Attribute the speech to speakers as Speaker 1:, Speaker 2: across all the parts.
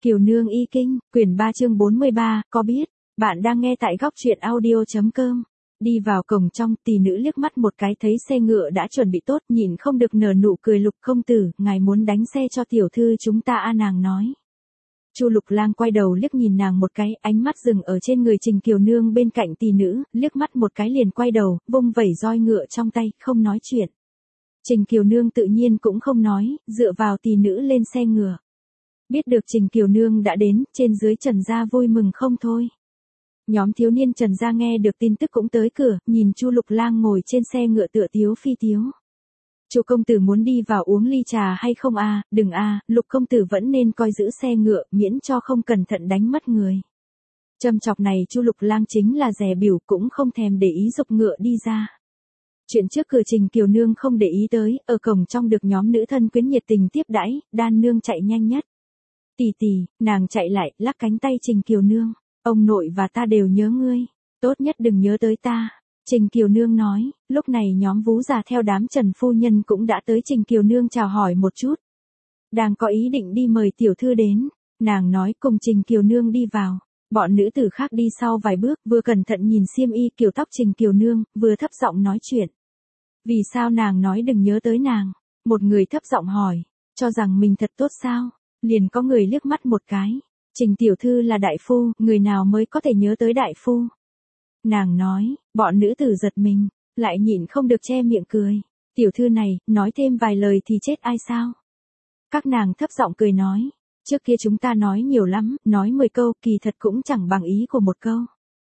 Speaker 1: Kiều Nương y kinh, quyển 3 chương 43, có biết, bạn đang nghe tại góc truyện audio.com. Đi vào cổng trong, tỷ nữ liếc mắt một cái thấy xe ngựa đã chuẩn bị tốt, nhìn không được nở nụ cười. Lục công tử, ngài muốn đánh xe cho tiểu thư chúng ta à, nàng nói. Chu Lục Lang quay đầu liếc nhìn nàng một cái, ánh mắt dừng ở trên người Trình Kiều Nương bên cạnh tỷ nữ, liếc mắt một cái liền quay đầu, vung vẩy roi ngựa trong tay, không nói chuyện. Trình Kiều Nương tự nhiên cũng không nói, dựa vào tỷ nữ lên xe ngựa. Biết được Trình Kiều Nương đã đến, trên dưới Trần gia vui mừng không thôi. Nhóm thiếu niên Trần gia nghe được tin tức cũng tới cửa, nhìn Chu Lục Lang ngồi trên xe ngựa tựa tiếu phi tiếu. Chu công tử muốn đi vào uống ly trà hay không à, đừng à, Lục công tử vẫn nên coi giữ xe ngựa, miễn cho không cẩn thận đánh mất người. Châm chọc này Chu Lục Lang chính là dè bỉu, cũng không thèm để ý giục ngựa đi ra. Chuyện trước cửa Trình Kiều Nương không để ý tới, ở cổng trong được nhóm nữ thân quyến nhiệt tình tiếp đãi, Đan Nương chạy nhanh nhất. Tỷ tỷ, nàng chạy lại, lắc cánh tay Trình Kiều Nương, ông nội và ta đều nhớ ngươi, tốt nhất đừng nhớ tới ta. Trình Kiều Nương nói, lúc này nhóm vú già theo đám Trần phu nhân cũng đã tới. Trình Kiều Nương chào hỏi một chút. Đang có ý định đi mời tiểu thư đến, nàng nói cùng Trình Kiều Nương đi vào. Bọn nữ tử khác đi sau vài bước, vừa cẩn thận nhìn xiêm y kiểu tóc Trình Kiều Nương, vừa thấp giọng nói chuyện. Vì sao nàng nói đừng nhớ tới nàng? Một người thấp giọng hỏi, cho rằng mình thật tốt sao? Liền có người liếc mắt một cái. Trình tiểu thư là đại phu, người nào mới có thể nhớ tới đại phu? Nàng nói, bọn nữ tử giật mình, lại nhịn không được che miệng cười. Tiểu thư này, nói thêm vài lời thì chết ai sao? Các nàng thấp giọng cười nói, trước kia chúng ta nói nhiều lắm, nói 10 câu, kỳ thật cũng chẳng bằng ý của một câu.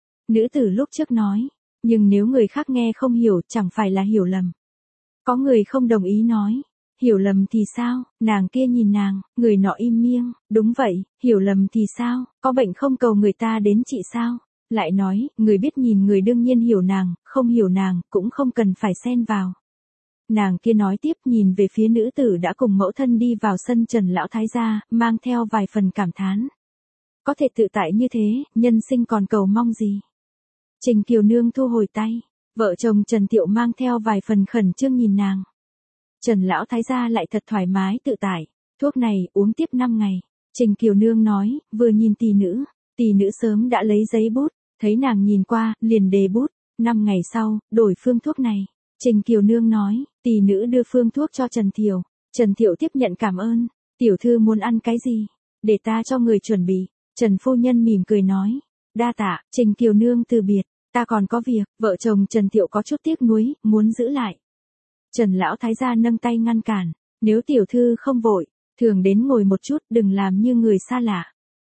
Speaker 1: Nữ tử lúc trước nói, nhưng nếu người khác nghe không hiểu, chẳng phải là hiểu lầm. Có người không đồng ý nói, hiểu lầm thì sao, nàng kia nhìn nàng, người nọ im miệng, đúng vậy, hiểu lầm thì sao, có bệnh không cầu người ta đến trị sao? Lại nói, người biết nhìn người đương nhiên hiểu nàng, không hiểu nàng, cũng không cần phải xen vào. Nàng kia nói tiếp, nhìn về phía nữ tử đã cùng mẫu thân đi vào sân Trần lão thái gia, mang theo vài phần cảm thán. Có thể tự tại như thế, nhân sinh còn cầu mong gì? Trình Kiều Nương thu hồi tay, vợ chồng Trần Tiệu mang theo vài phần khẩn trương nhìn nàng. Trần lão thái gia lại thật thoải mái tự tại, thuốc này uống tiếp 5 ngày. Trình Kiều Nương nói, vừa nhìn tỷ nữ sớm đã lấy giấy bút, thấy nàng nhìn qua, liền đề bút. 5 ngày sau, đổi phương thuốc này. Trình Kiều Nương nói, tỷ nữ đưa phương thuốc cho Trần Thiệu. Trần Thiệu tiếp nhận cảm ơn. Tiểu thư muốn ăn cái gì? Để ta cho người chuẩn bị. Trần phu nhân mỉm cười nói, đa tạ. Trình Kiều Nương từ biệt, ta còn có việc. Vợ chồng Trần Thiệu có chút tiếc nuối, muốn giữ lại. Trần lão thái gia nâng tay ngăn cản, nếu tiểu thư không vội, thường đến ngồi một chút, đừng làm như người xa lạ.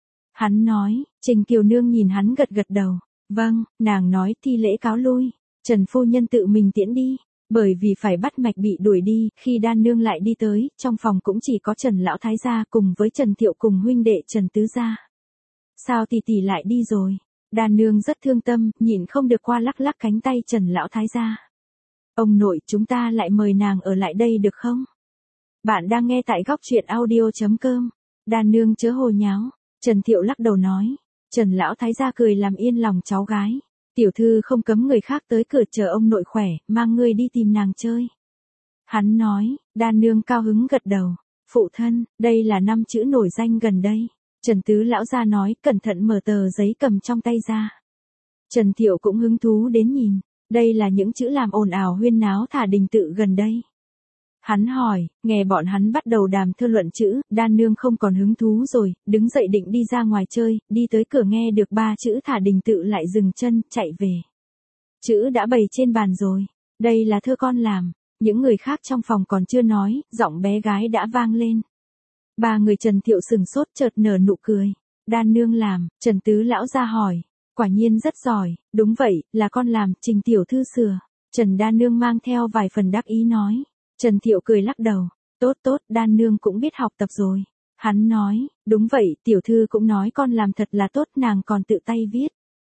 Speaker 1: Hắn nói, Trình Kiều Nương nhìn hắn gật gật đầu, vâng, nàng nói thi lễ cáo lui, Trần phu nhân tự mình tiễn đi, bởi vì phải bắt mạch bị đuổi đi, khi Đan Nương lại đi tới, trong phòng cũng chỉ có Trần lão thái gia cùng với Trần Thiệu cùng huynh đệ Trần tứ gia. Sao tỷ tỷ lại đi rồi? Đan Nương rất thương tâm, nhịn không được qua lắc lắc cánh tay Trần lão thái gia. Ông nội, chúng ta lại mời nàng ở lại đây được không? Bạn đang nghe tại góc truyện audio.com. Đan Nương chớ hồ nháo. Trần Thiệu lắc đầu nói. Trần lão thái gia cười làm yên lòng cháu gái. Tiểu thư không cấm người khác tới cửa chờ ông nội khỏe, mang ngươi đi tìm nàng chơi. Hắn nói, Đan Nương cao hứng gật đầu. Phụ thân, đây là 5 chữ nổi danh gần đây. Trần tứ lão gia nói, cẩn thận mở tờ giấy cầm trong tay ra. Trần Thiệu cũng hứng thú đến nhìn. Đây là những chữ làm ồn ào huyên náo thả đình tự gần đây. Hắn hỏi, nghe bọn hắn bắt đầu đàm thơ luận chữ, Đan Nương không còn hứng thú rồi, đứng dậy định đi ra ngoài chơi, đi tới cửa nghe được 3 chữ thả đình tự lại dừng chân, chạy về. Chữ đã bày trên bàn rồi, đây là thơ con làm, những người khác trong phòng còn chưa nói, giọng bé gái đã vang lên. 3 người Trần Thiệu sừng sốt chợt nở nụ cười. Đan Nương làm, Trần tứ lão ra hỏi. Quả nhiên rất giỏi, đúng vậy, là con làm, Trình tiểu thư sửa. Trần Đan Nương mang theo vài phần đắc ý nói. Trần Thiệu cười lắc đầu, tốt tốt, Đan Nương cũng biết học tập rồi. Hắn nói, đúng vậy, tiểu thư cũng nói con làm thật là tốt, nàng còn tự tay viết.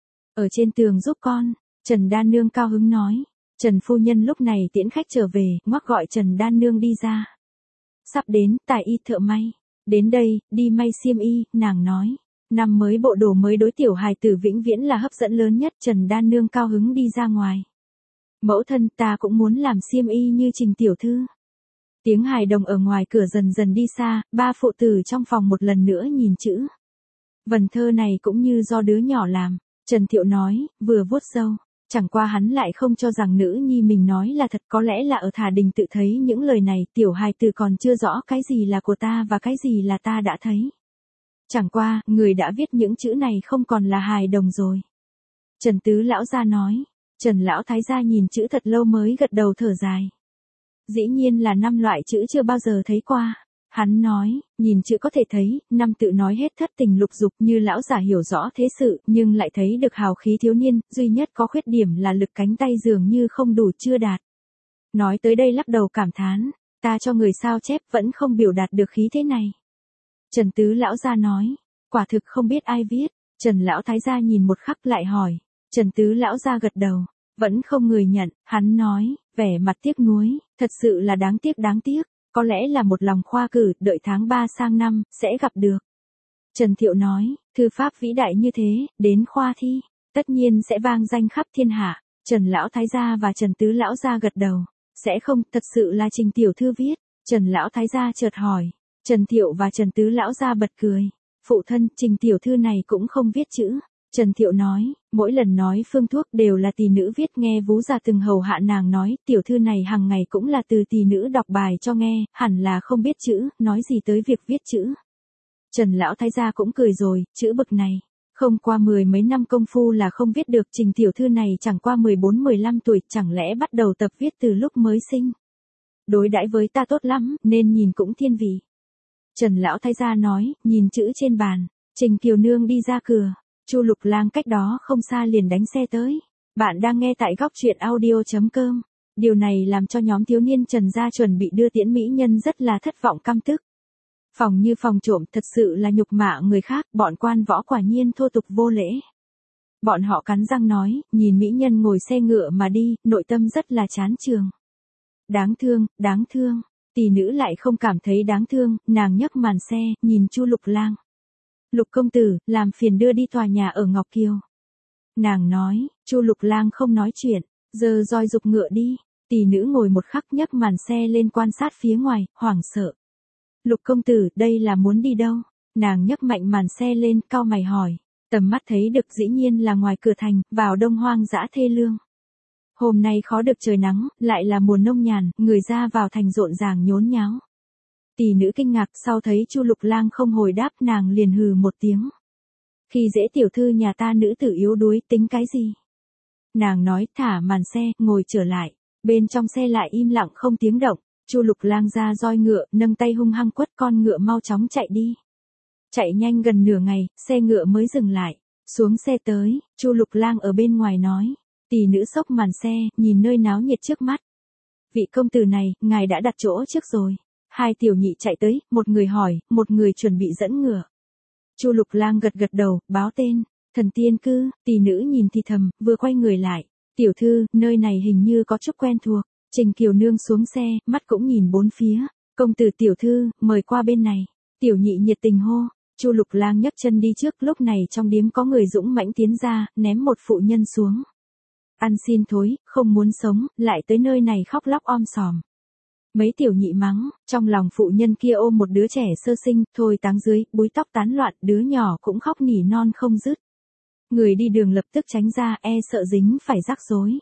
Speaker 1: Ở trên tường giúp con, Trần Đan Nương cao hứng nói. Trần phu nhân lúc này tiễn khách trở về, ngoắc gọi Trần Đan Nương đi ra. Sắp đến, tài y thợ may. Đến đây, đi may xiêm y, nàng nói. Năm mới bộ đồ mới đối tiểu hài tử vĩnh viễn là hấp dẫn lớn nhất. Trần Đan Nương cao hứng đi ra ngoài. Mẫu thân, ta cũng muốn làm xiêm y như Trình tiểu thư. Tiếng hài đồng ở ngoài cửa dần dần đi xa, 3 phụ tử trong phòng một lần nữa nhìn chữ. Vần thơ này cũng như do đứa nhỏ làm, Trần Thiệu nói, vừa vuốt râu. Chẳng qua hắn lại không cho rằng nữ nhi mình nói là thật, có lẽ là ở Thả Đình tự thấy những lời này, tiểu hài tử còn chưa rõ cái gì là của ta và cái gì là ta đã thấy. Chẳng qua, người đã viết những chữ này không còn là hài đồng rồi. Trần Tứ lão gia nói, Trần lão thái gia nhìn chữ thật lâu mới gật đầu thở dài. Dĩ nhiên là 5 loại chữ chưa bao giờ thấy qua. Hắn nói, nhìn chữ có thể thấy, 5 tự nói hết thất tình lục dục, như lão giả hiểu rõ thế sự, nhưng lại thấy được hào khí thiếu niên, duy nhất có khuyết điểm là lực cánh tay dường như không đủ chưa đạt. Nói tới đây lắc đầu cảm thán, ta cho người sao chép vẫn không biểu đạt được khí thế này. Trần Tứ lão gia nói, quả thực không biết ai viết. Trần lão thái gia nhìn một khắc lại hỏi. Trần Tứ lão gia gật đầu, vẫn không người nhận. Hắn nói, vẻ mặt tiếc nuối, thật sự là đáng tiếc. Có lẽ là một lòng khoa cử, đợi tháng 3 sang năm, sẽ gặp được. Trần Thiệu nói, thư pháp vĩ đại như thế, đến khoa thi, tất nhiên sẽ vang danh khắp thiên hạ. Trần lão thái gia và Trần Tứ lão gia gật đầu, sẽ không, thật sự là Trình tiểu thư viết. Trần lão thái gia chợt hỏi. Trần Thiệu và Trần Tứ lão gia bật cười. Phụ thân, Trình tiểu thư này cũng không viết chữ. Trần Thiệu nói, mỗi lần nói phương thuốc đều là tỷ nữ viết, nghe vú già từng hầu hạ nàng nói, tiểu thư này hàng ngày cũng là từ tỷ nữ đọc bài cho nghe, hẳn là không biết chữ, nói gì tới việc viết chữ. Trần lão thái gia cũng cười rồi, chữ bực này, không qua 10 mấy năm công phu là không viết được. Trình tiểu thư này chẳng qua 14-15 tuổi, chẳng lẽ bắt đầu tập viết từ lúc mới sinh. Đối đãi với ta tốt lắm, nên nhìn cũng thiên vị. Trần lão thái gia nói, nhìn chữ trên bàn, Trình Kiều Nương đi ra cửa. Chu Lục Lang cách đó không xa liền đánh xe tới. Bạn đang nghe tại góc truyện audio.com. Điều này làm cho nhóm thiếu niên Trần gia chuẩn bị đưa tiễn mỹ nhân rất là thất vọng căm tức. Phòng như phòng trộm, thật sự là nhục mạ người khác, bọn quan võ quả nhiên thô tục vô lễ. Bọn họ cắn răng nói, nhìn mỹ nhân ngồi xe ngựa mà đi, nội tâm rất là chán chường. Đáng thương. Tỷ nữ lại không cảm thấy đáng thương, nàng nhấc màn xe, nhìn Chu Lục Lang. Lục công tử, làm phiền đưa đi tòa nhà ở Ngọc Kiều. Nàng nói, Chu Lục Lang không nói chuyện, giơ roi giục ngựa đi. Tỷ nữ ngồi một khắc nhấc màn xe lên quan sát phía ngoài, hoảng sợ. Lục công tử, đây là muốn đi đâu? Nàng nhấc mạnh màn xe lên, cau mày hỏi. Tầm mắt thấy được dĩ nhiên là ngoài cửa thành, vào đông hoang dã thê lương. Hôm nay khó được trời nắng, lại là mùa nông nhàn, người ra vào thành rộn ràng nhốn nháo. Tỷ nữ kinh ngạc, sau thấy Chu Lục Lang không hồi đáp, nàng liền hừ một tiếng. Khi dễ tiểu thư nhà ta nữ tử yếu đuối, tính cái gì? Nàng nói, thả màn xe, ngồi trở lại. Bên trong xe lại im lặng không tiếng động. Chu Lục Lang ra roi ngựa, nâng tay hung hăng quất con ngựa mau chóng chạy đi. Chạy nhanh gần nửa ngày, xe ngựa mới dừng lại. Xuống xe tới, Chu Lục Lang ở bên ngoài nói. Tỷ nữ xốc màn xe, nhìn nơi náo nhiệt trước mắt. Vị công tử này, ngài đã đặt chỗ trước rồi. Hai tiểu nhị chạy tới, một người hỏi, một người chuẩn bị dẫn ngựa. Chu Lục Lang gật đầu, báo tên, Thần Tiên Cư. Tỷ nữ nhìn thì thầm, vừa quay người lại. Tiểu thư, nơi này hình như có chút quen thuộc. Trình Kiều Nương xuống xe, mắt cũng nhìn bốn phía. Công tử tiểu thư, mời qua bên này. Tiểu nhị nhiệt tình hô. Chu Lục Lang nhấc chân đi trước, lúc này trong điếm có người dũng mãnh tiến ra, ném một phụ nhân xuống. Ăn xin thối, không muốn sống, lại tới nơi này khóc lóc om sòm. Mấy tiểu nhị mắng, trong lòng phụ nhân kia ôm một đứa trẻ sơ sinh, thôi táng dưới, búi tóc tán loạn, đứa nhỏ cũng khóc nỉ non không dứt. Người đi đường lập tức tránh ra, e sợ dính phải rắc rối.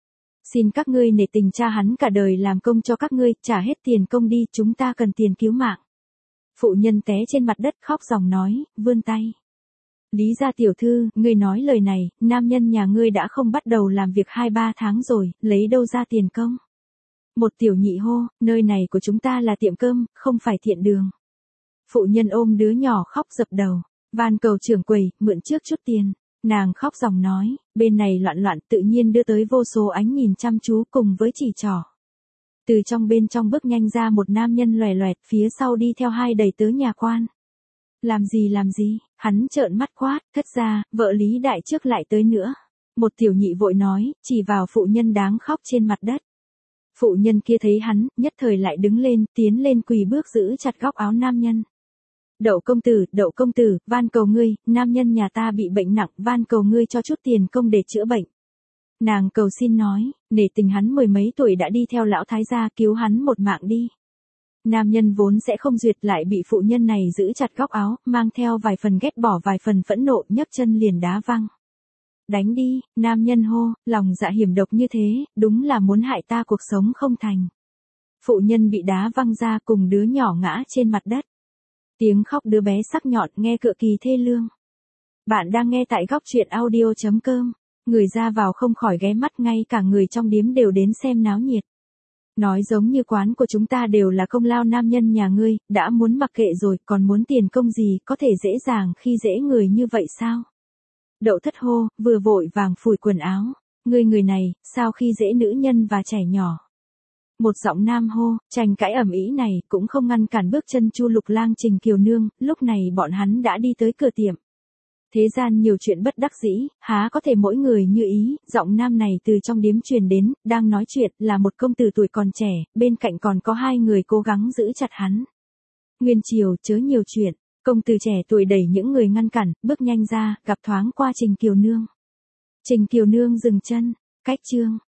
Speaker 1: Xin các ngươi nể tình cha hắn cả đời làm công cho các ngươi, trả hết tiền công đi, chúng ta cần tiền cứu mạng. Phụ nhân té trên mặt đất khóc ròng nói, vươn tay. Lý gia tiểu thư, ngươi nói lời này, nam nhân nhà ngươi đã không bắt đầu làm việc 2-3 tháng rồi, lấy đâu ra tiền công? Một tiểu nhị hô, nơi này của chúng ta là tiệm cơm, không phải thiện đường. Phụ nhân ôm đứa nhỏ khóc dập đầu, van cầu trưởng quầy, mượn trước chút tiền. Nàng khóc ròng nói, bên này loạn loạn, tự nhiên đưa tới vô số ánh nhìn chăm chú cùng với chỉ trỏ. Từ bên trong bước nhanh ra một nam nhân loè loẹt, phía sau đi theo hai đầy tớ nhà quan. Làm gì, hắn trợn mắt quát, thất ra, vợ Lý đại trước lại tới nữa. Một tiểu nhị vội nói, chỉ vào phụ nhân đáng khóc trên mặt đất. Phụ nhân kia thấy hắn, nhất thời lại đứng lên, tiến lên quỳ bước giữ chặt góc áo nam nhân. Đậu công tử, van cầu ngươi, nam nhân nhà ta bị bệnh nặng, van cầu ngươi cho chút tiền công để chữa bệnh. Nàng cầu xin nói, nể tình hắn 10 mấy tuổi đã đi theo lão thái gia, cứu hắn một mạng đi. Nam nhân vốn sẽ không duyệt lại bị phụ nhân này giữ chặt góc áo, mang theo vài phần ghét bỏ vài phần phẫn nộ, nhấc chân liền đá văng. Đánh đi, nam nhân hô, lòng dạ hiểm độc như thế, đúng là muốn hại ta cuộc sống không thành. Phụ nhân bị đá văng ra cùng đứa nhỏ ngã trên mặt đất. Tiếng khóc đứa bé sắc nhọn nghe cực kỳ thê lương. Bạn đang nghe tại góc truyện audio.com. Người ra vào không khỏi ghé mắt, ngay cả người trong điếm đều đến xem náo nhiệt. Nói giống như quán của chúng ta đều là công lao nam nhân nhà ngươi, đã muốn mặc kệ rồi còn muốn tiền công gì, có thể dễ dàng khi dễ người như vậy sao? Đậu Thất hô, vừa vội vàng phủi quần áo. Người này, sao khi dễ nữ nhân và trẻ nhỏ? Một giọng nam hô, tranh cãi ầm ĩ này cũng không ngăn cản bước chân Chu Lục Lang Trình Kiều Nương, lúc này bọn hắn đã đi tới cửa tiệm. Thế gian nhiều chuyện bất đắc dĩ, há có thể mỗi người như ý, giọng nam này từ trong điếm truyền đến, đang nói chuyện là một công tử tuổi còn trẻ, bên cạnh còn có hai người cố gắng giữ chặt hắn. Nguyên Triều chớ nhiều chuyện, công tử trẻ tuổi đẩy những người ngăn cản, bước nhanh ra, gặp thoáng qua Trình Kiều Nương. Trình Kiều Nương dừng chân, cách chương.